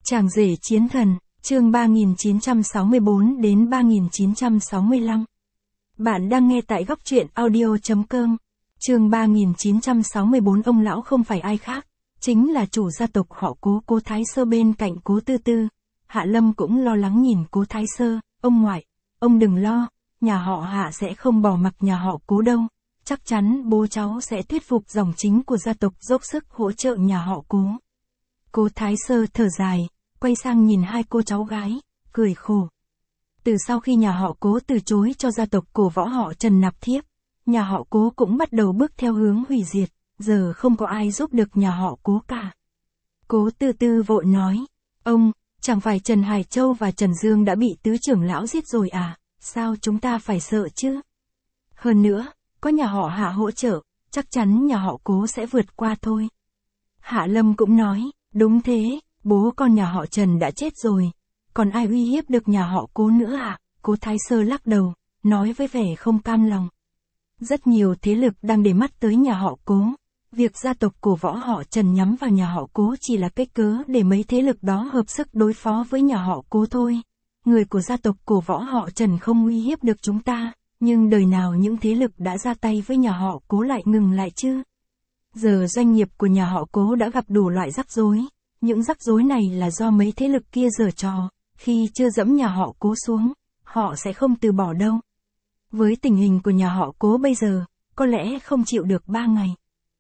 Chàng rể chiến thần, chương 3964 đến 3965. Bạn đang nghe tại góc truyện audio.com. Chương 3964. Ông lão không phải ai khác, chính là chủ gia tộc họ Cố, Cố Thái Sơ. Bên cạnh Cố Tư Tư, Hạ Lâm cũng lo lắng nhìn Cố Thái Sơ. Ông ngoại, ông đừng lo, nhà họ Hạ sẽ không bỏ mặc nhà họ Cố đâu. Chắc chắn bố cháu sẽ thuyết phục dòng chính của gia tộc dốc sức hỗ trợ nhà họ Cố. Cố Thái Sơ thở dài, quay sang nhìn hai cô cháu gái, cười khổ. Từ sau khi nhà họ Cố từ chối cho gia tộc cổ võ họ Trần nạp thiếp, nhà họ Cố cũng bắt đầu bước theo hướng hủy diệt, giờ không có ai giúp được nhà họ Cố cả. Cố Tư Tư vội nói, ông, chẳng phải Trần Hải Châu và Trần Dương đã bị tứ trưởng lão giết rồi à, sao chúng ta phải sợ chứ? Hơn nữa, có nhà họ Hạ hỗ trợ, chắc chắn nhà họ Cố sẽ vượt qua thôi. Hạ Lâm cũng nói, đúng thế, bố con nhà họ Trần đã chết rồi, còn ai uy hiếp được nhà họ Cố nữa à? Cố Thái Sơ lắc đầu, nói với vẻ không cam lòng. Rất nhiều thế lực đang để mắt tới nhà họ Cố, việc gia tộc cổ võ họ Trần nhắm vào nhà họ Cố chỉ là cái cớ để mấy thế lực đó hợp sức đối phó với nhà họ Cố thôi. Người của gia tộc cổ võ họ Trần không uy hiếp được chúng ta, nhưng đời nào những thế lực đã ra tay với nhà họ Cố lại ngừng lại chứ? Giờ doanh nghiệp của nhà họ Cố đã gặp đủ loại rắc rối, những rắc rối này là do mấy thế lực kia giở trò, khi chưa dẫm nhà họ Cố xuống, họ sẽ không từ bỏ đâu. Với tình hình của nhà họ Cố bây giờ, có lẽ không chịu được 3 ngày.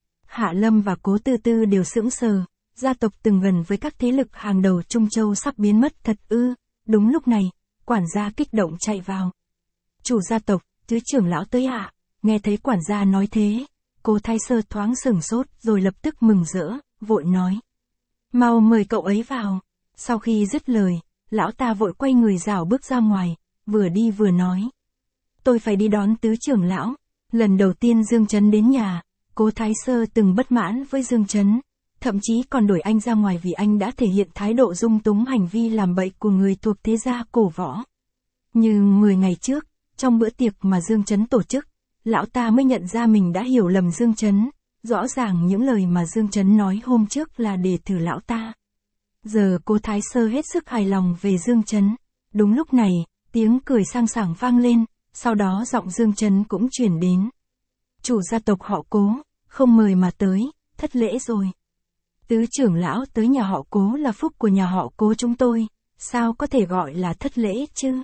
Hạ Lâm và Cố Tư Tư đều sững sờ, gia tộc từng gần với các thế lực hàng đầu Trung Châu sắp biến mất thật ư? Đúng lúc này, quản gia kích động chạy vào. Chủ gia tộc, tứ trưởng lão tới ạ. Nghe thấy quản gia nói thế, Cố Thái Sơ thoáng sửng sốt rồi lập tức mừng rỡ, vội nói. Mau mời cậu ấy vào. Sau khi dứt lời, lão ta vội quay người rảo bước ra ngoài, vừa đi vừa nói. Tôi phải đi đón tứ trưởng lão. Lần đầu tiên Dương Chấn đến nhà, Cố Thái Sơ từng bất mãn với Dương Chấn, thậm chí còn đuổi anh ra ngoài vì anh đã thể hiện thái độ dung túng hành vi làm bậy của người thuộc thế gia cổ võ. Nhưng 10 ngày trước, trong bữa tiệc mà Dương Chấn tổ chức, lão ta mới nhận ra mình đã hiểu lầm Dương Chấn. Rõ ràng những lời mà Dương Chấn nói hôm trước là để thử lão ta. Giờ Cố Thái Sơ hết sức hài lòng về Dương Chấn. Đúng lúc này, tiếng cười sang sảng vang lên, sau đó giọng Dương Chấn cũng chuyển đến. Chủ gia tộc họ Cố, không mời mà tới, thất lễ rồi. Tứ trưởng lão tới nhà họ Cố là phúc của nhà họ Cố chúng tôi, sao có thể gọi là thất lễ chứ?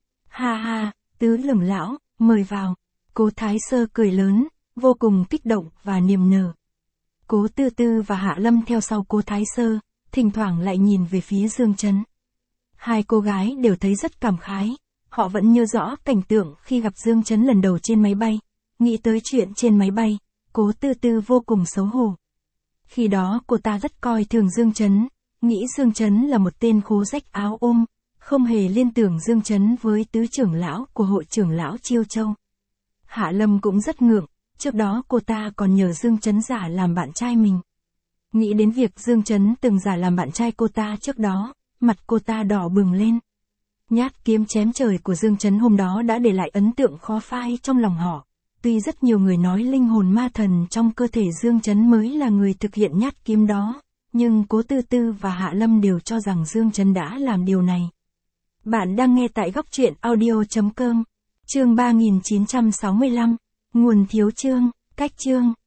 Ha ha, tứ trưởng lão, mời vào. Cố Thái Sơ cười lớn, vô cùng kích động và niềm nở. Cố Tư Tư và Hạ Lâm theo sau Cố Thái Sơ, thỉnh thoảng lại nhìn về phía Dương Chấn. Hai cô gái đều thấy rất cảm khái, họ vẫn nhớ rõ cảnh tượng khi gặp Dương Chấn lần đầu trên máy bay. Nghĩ tới chuyện trên máy bay, Cố Tư Tư vô cùng xấu hổ. Khi đó cô ta rất coi thường Dương Chấn, nghĩ Dương Chấn là một tên khố rách áo ôm, không hề liên tưởng Dương Chấn với tứ trưởng lão của hội trưởng lão Chiêu Châu. Hạ Lâm cũng rất ngượng, trước đó cô ta còn nhờ Dương Chấn giả làm bạn trai mình. Nghĩ đến việc Dương Chấn từng giả làm bạn trai cô ta trước đó, mặt cô ta đỏ bừng lên. Nhát kiếm chém trời của Dương Chấn hôm đó đã để lại ấn tượng khó phai trong lòng họ. Tuy rất nhiều người nói linh hồn ma thần trong cơ thể Dương Chấn mới là người thực hiện nhát kiếm đó, nhưng Cố Tư Tư và Hạ Lâm đều cho rằng Dương Chấn đã làm điều này. Bạn đang nghe tại góc truyện audio.com. Chương 3965. Nguồn thiếu chương, cách chương.